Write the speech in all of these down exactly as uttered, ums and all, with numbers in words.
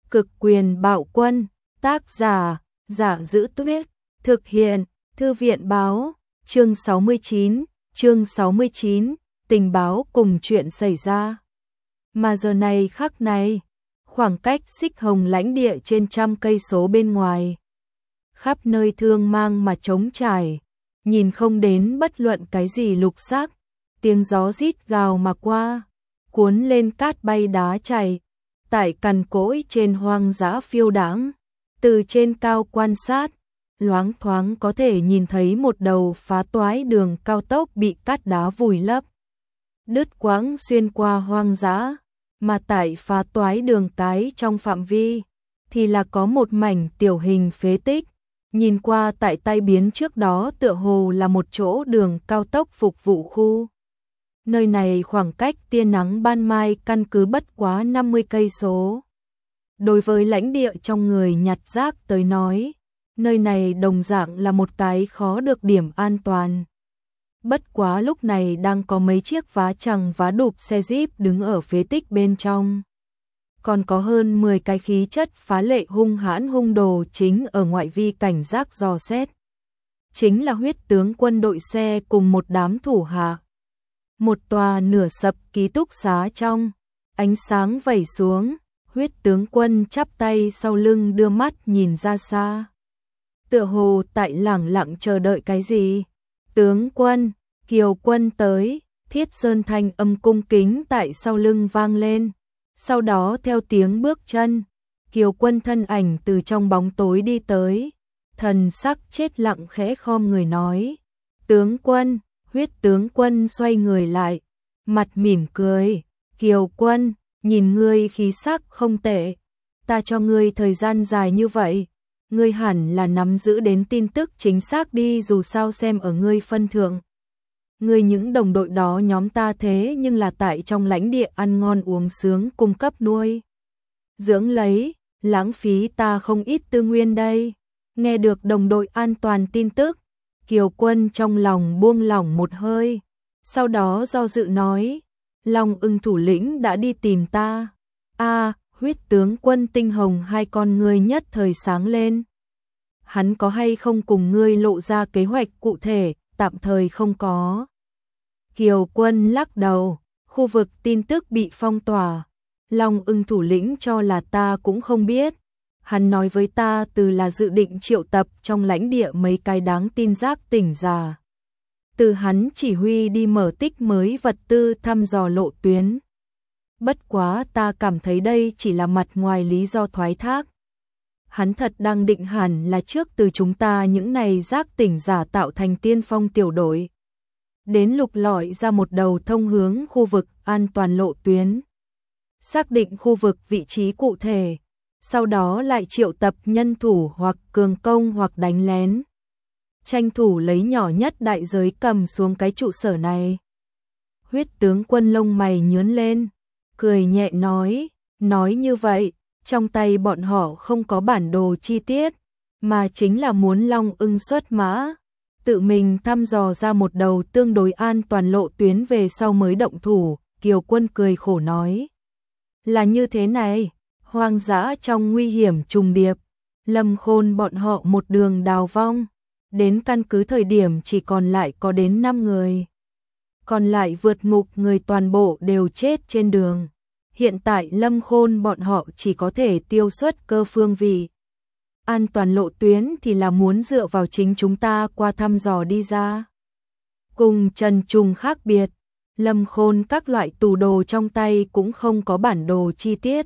Cực quyền bạo quân, tác giả, Giả Giữ Tuyết, thực hiện, Thư viện báo, chương sáu mươi chín, chương sáu mươi chín, tình báo cùng chuyện xảy ra. Mà giờ này khắc này, khoảng cách Xích Hồng lãnh địa trên trăm cây số bên ngoài. Khắp nơi thương mang mà trống trải, nhìn không đến bất luận cái gì lục sắc, tiếng gió rít gào mà qua, cuốn lên cát bay đá chảy, tại cằn cỗi trên hoang dã phiêu đãng, từ trên cao quan sát, loáng thoáng có thể nhìn thấy một đầu phá toái đường cao tốc bị cát đá vùi lấp, đứt quãng xuyên qua hoang dã, mà tại phá toái đường cái trong phạm vi thì là có một mảnh tiểu hình phế tích. Nhìn qua tại tai biến trước đó tựa hồ là một chỗ đường cao tốc phục vụ khu. Nơi này khoảng cách tia nắng ban mai căn cứ bất quá năm mươi cây số. Đối với lãnh địa trong người nhặt rác tới nói, nơi này đồng dạng là một cái khó được điểm an toàn. Bất quá lúc này đang có mấy chiếc vá chằng vá đụp xe Jeep đứng ở phế tích bên trong. Còn có hơn mười cái khí chất phá lệ hung hãn hung đồ chính ở ngoại vi cảnh giác dò xét. Chính là huyết tướng quân đội xe cùng một đám thủ hạ. Một tòa nửa sập ký túc xá trong, ánh sáng vẩy xuống, huyết tướng quân chắp tay sau lưng đưa mắt nhìn ra xa. Tựa hồ tại lẳng lặng chờ đợi cái gì. Tướng quân, Kiều quân tới, Thiết Sơn thanh âm cung kính tại sau lưng vang lên. Sau đó theo tiếng bước chân, Kiều quân thân ảnh từ trong bóng tối đi tới, thần sắc chết lặng khẽ khom người nói. Tướng quân, huyết tướng quân xoay người lại, mặt mỉm cười. Kiều quân, nhìn ngươi khí sắc không tệ, ta cho ngươi thời gian dài như vậy, ngươi hẳn là nắm giữ đến tin tức chính xác đi, dù sao xem ở ngươi phân thượng. Ngươi những đồng đội đó nhóm ta thế nhưng là tại trong lãnh địa ăn ngon uống sướng cung cấp nuôi dưỡng lấy, lãng phí ta không ít tư nguyên đây. Nghe được đồng đội an toàn tin tức, Kiều quân trong lòng buông lỏng một hơi, sau đó do dự nói, Long Ưng thủ lĩnh đã đi tìm ta. A, huyết tướng quân tinh hồng hai con ngươi nhất thời sáng lên. Hắn có hay không cùng ngươi lộ ra kế hoạch cụ thể? Tạm thời không có. Kiều quân lắc đầu, khu vực tin tức bị phong tỏa, Long Ưng thủ lĩnh cho là ta cũng không biết. Hắn nói với ta từ là dự định triệu tập trong lãnh địa mấy cái đáng tin giác tỉnh giả. Từ hắn chỉ huy đi mở tích mới vật tư thăm dò lộ tuyến. Bất quá ta cảm thấy đây chỉ là mặt ngoài lý do thoái thác. Hắn thật đang định hẳn là trước từ chúng ta những này giác tỉnh giả tạo thành tiên phong tiểu đội. Đến lục lọi ra một đầu thông hướng khu vực an toàn lộ tuyến. Xác định khu vực vị trí cụ thể. Sau đó lại triệu tập nhân thủ hoặc cường công hoặc đánh lén. Tranh thủ lấy nhỏ nhất đại giới cầm xuống cái trụ sở này. Huyết tướng quân lông mày nhướng lên, cười nhẹ nói, nói như vậy, trong tay bọn họ không có bản đồ chi tiết, mà chính là muốn Long Ưng xuất mã, tự mình thăm dò ra một đầu tương đối an toàn lộ tuyến về sau mới động thủ. Kiều quân cười khổ nói, là như thế này, hoang dã trong nguy hiểm trùng điệp, Lâm Khôn bọn họ một đường đào vong, đến căn cứ thời điểm chỉ còn lại có đến năm người. Còn lại vượt ngục người toàn bộ đều chết trên đường. Hiện tại Lâm Khôn bọn họ chỉ có thể tiêu xuất cơ phương vị. An toàn lộ tuyến thì là muốn dựa vào chính chúng ta qua thăm dò đi ra. Cùng Trần Trùng khác biệt, Lâm Khôn các loại tù đồ trong tay cũng không có bản đồ chi tiết.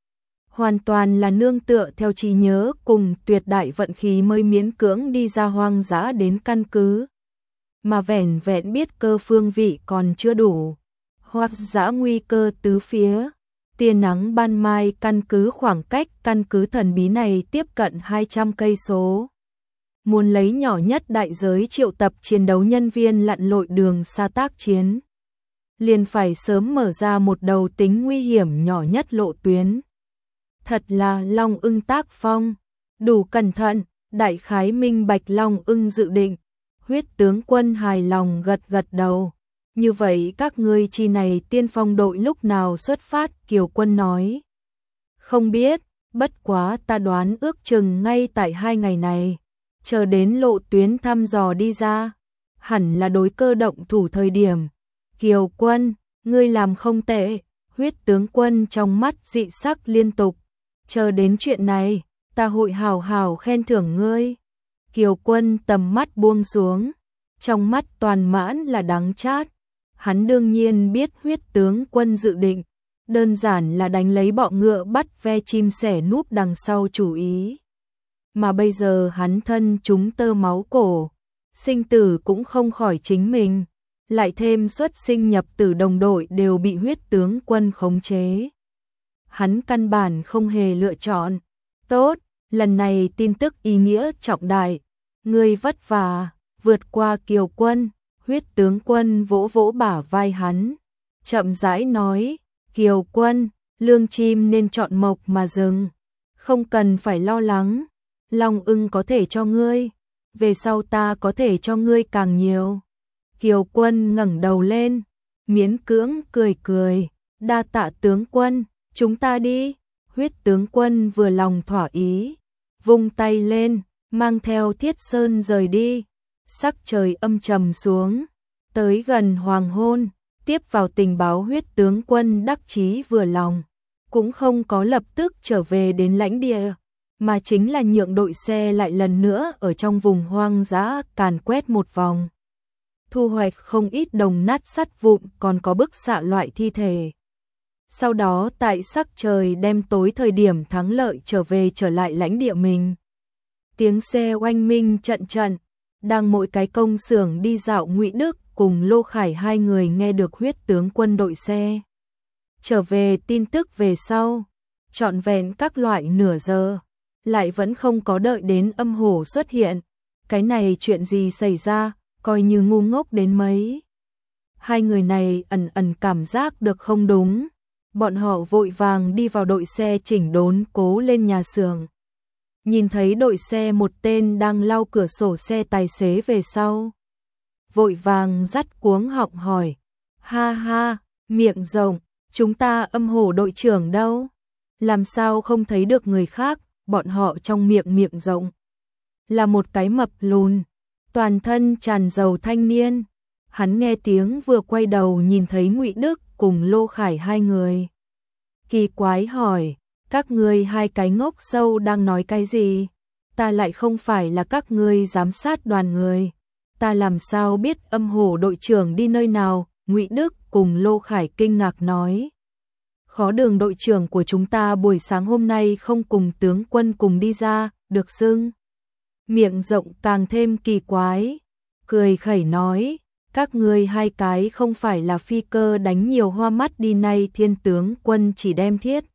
Hoàn toàn là nương tựa theo trí nhớ cùng tuyệt đại vận khí mới miễn cưỡng đi ra hoang dã đến căn cứ. Mà vẻn vẹn biết cơ phương vị còn chưa đủ. Hoang dã nguy cơ tứ phía. Tia nắng ban mai căn cứ khoảng cách căn cứ thần bí này tiếp cận hai trăm cây số. Muốn lấy nhỏ nhất đại giới triệu tập chiến đấu nhân viên lặn lội đường xa tác chiến. Liền phải sớm mở ra một đầu tính nguy hiểm nhỏ nhất lộ tuyến. Thật là Long Ưng tác phong, đủ cẩn thận, đại khái minh bạch Long Ưng dự định. Huyết tướng quân hài lòng gật gật đầu. Như vậy các ngươi chi này tiên phong đội lúc nào xuất phát? Kiều quân nói. Không biết, Bất quá ta đoán ước chừng ngay tại hai ngày này, chờ đến lộ tuyến thăm dò đi ra, hẳn là đối cơ động thủ thời điểm. Kiều Quân, ngươi làm không tệ. Huyết tướng quân trong mắt dị sắc liên tục. Chờ đến chuyện này, ta hội hào hào khen thưởng ngươi. Kiều Quân tầm mắt buông xuống, trong mắt toàn mãn là đắng chát. Hắn đương nhiên biết huyết tướng quân dự định, đơn giản là đánh lấy bọ ngựa bắt ve chim sẻ núp đằng sau chủ ý. Mà bây giờ hắn thân chúng tơ máu cổ, sinh tử cũng không khỏi chính mình, lại thêm xuất sinh nhập tử đồng đội đều bị huyết tướng quân khống chế. Hắn căn bản không hề lựa chọn. Tốt, lần này tin tức ý nghĩa trọng đại, ngươi vất vả, vượt qua Kiều Quân. Huyết tướng quân vỗ vỗ bả vai hắn, chậm rãi nói, Kiều Quân, lương chim nên chọn mộc mà dừng, không cần phải lo lắng, Long ưng có thể cho ngươi, về sau ta có thể cho ngươi càng nhiều. Kiều Quân ngẩng đầu lên, miễn cưỡng cười cười, đa tạ tướng quân, chúng ta đi. Huyết tướng quân vừa lòng thỏa ý, vung tay lên, mang theo Thiết Sơn rời đi. Sắc trời âm trầm xuống, tới gần hoàng hôn, tiếp vào tình báo huyết tướng quân đắc chí vừa lòng, cũng không có lập tức trở về đến lãnh địa, mà chính là nhượng đội xe lại lần nữa ở trong vùng hoang dã càn quét một vòng. Thu hoạch không ít đồng nát sắt vụn còn có bức xạ loại thi thể. Sau đó tại sắc trời đêm tối thời điểm thắng lợi trở về trở lại lãnh địa mình. Tiếng xe oanh minh trận trận. Đang mỗi cái công xưởng đi dạo Ngụy Đức cùng Lô Khải hai người nghe được huyết tướng quân đội xe trở về tin tức về sau, trọn vẹn các loại nửa giờ, lại vẫn không có đợi đến âm hổ xuất hiện. Cái này chuyện gì xảy ra, coi như ngu ngốc đến mấy. Hai người này ẩn ẩn cảm giác được không đúng, bọn họ vội vàng đi vào đội xe chỉnh đốn cố lên nhà xưởng. Nhìn thấy đội xe một tên đang lau cửa sổ xe tài xế về sau, vội vàng dắt cuống họng hỏi, ha ha, miệng rộng, chúng ta âm hổ đội trưởng đâu? Làm sao không thấy được người khác? Bọn họ trong miệng miệng rộng là một cái mập lùn, toàn thân tràn dầu thanh niên. Hắn nghe tiếng vừa quay đầu nhìn thấy Ngụy Đức cùng Lô Khải hai người, kỳ quái hỏi, các ngươi hai cái ngốc sâu đang nói cái gì? Ta lại không phải là các ngươi giám sát đoàn người, ta làm sao biết âm hổ đội trưởng đi nơi nào? Ngụy Đức cùng Lô Khải kinh ngạc nói, khó đường đội trưởng của chúng ta buổi sáng hôm nay không cùng tướng quân cùng đi ra, được xưng. Miệng rộng càng thêm kỳ quái, cười khẩy nói, các ngươi hai cái không phải là phi cơ đánh nhiều hoa mắt đi, nay thiên tướng quân chỉ đem Thiết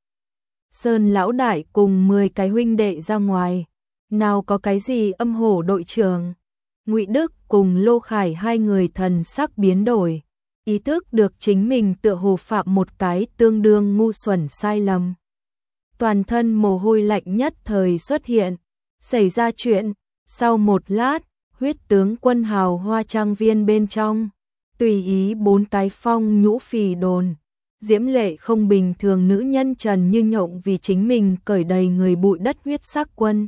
Sơn lão đại cùng mười cái huynh đệ ra ngoài, nào có cái gì âm hổ đội trưởng. Ngụy Đức cùng Lô Khải hai người thần sắc biến đổi, ý thức được chính mình tựa hồ phạm một cái tương đương ngu xuẩn sai lầm. Toàn thân mồ hôi lạnh nhất thời xuất hiện, xảy ra chuyện. Sau một lát, huyết tướng quân hào hoa trang viên bên trong, tùy ý bốn cái phong nhũ phì đồn, diễm lệ không bình thường nữ nhân trần như nhộng vì chính mình cởi đầy người bụi đất huyết sắc quân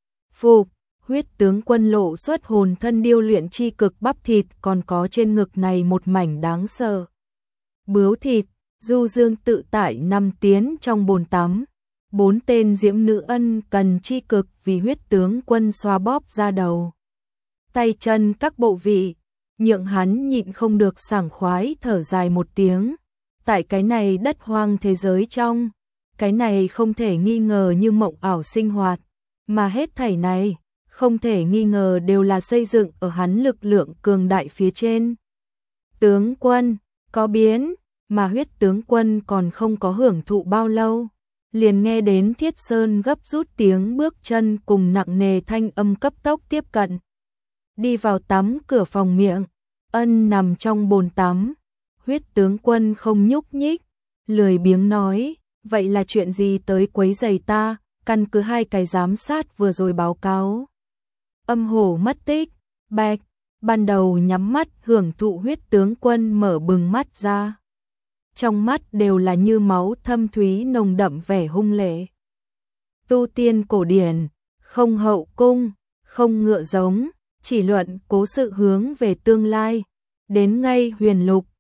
phục. Huyết tướng quân lộ xuất hồn thân điêu luyện chi cực bắp thịt, còn có trên ngực này một mảnh đáng sợ bướu thịt, du dương tự tại nằm tiến trong bồn tắm. Bốn tên diễm nữ ân cần chi cực vì huyết tướng quân xoa bóp ra đầu, tay chân các bộ vị, nhượng hắn nhịn không được sảng khoái thở dài một tiếng. Tại cái này đất hoang thế giới trong, cái này không thể nghi ngờ như mộng ảo sinh hoạt, mà hết thảy này không thể nghi ngờ đều là xây dựng ở hắn lực lượng cường đại phía trên. Tướng quân, có biến, mà huyết tướng quân còn không có hưởng thụ bao lâu, liền nghe đến Thiết Sơn gấp rút tiếng bước chân cùng nặng nề thanh âm cấp tốc tiếp cận. Đi vào tắm cửa phòng miệng, ân nằm trong bồn tắm, huyết tướng quân không nhúc nhích, lười biếng nói, vậy là chuyện gì tới quấy rầy ta, căn cứ hai cái giám sát vừa rồi báo cáo. Âm hổ mất tích, bạch, ban đầu nhắm mắt hưởng thụ huyết tướng quân mở bừng mắt ra. Trong mắt đều là như máu thâm thúy nồng đậm vẻ hung lệ. tu tiên cổ điển, không hậu cung, không ngựa giống, chỉ luận cố sự hướng về tương lai. Đến ngay huyền lục,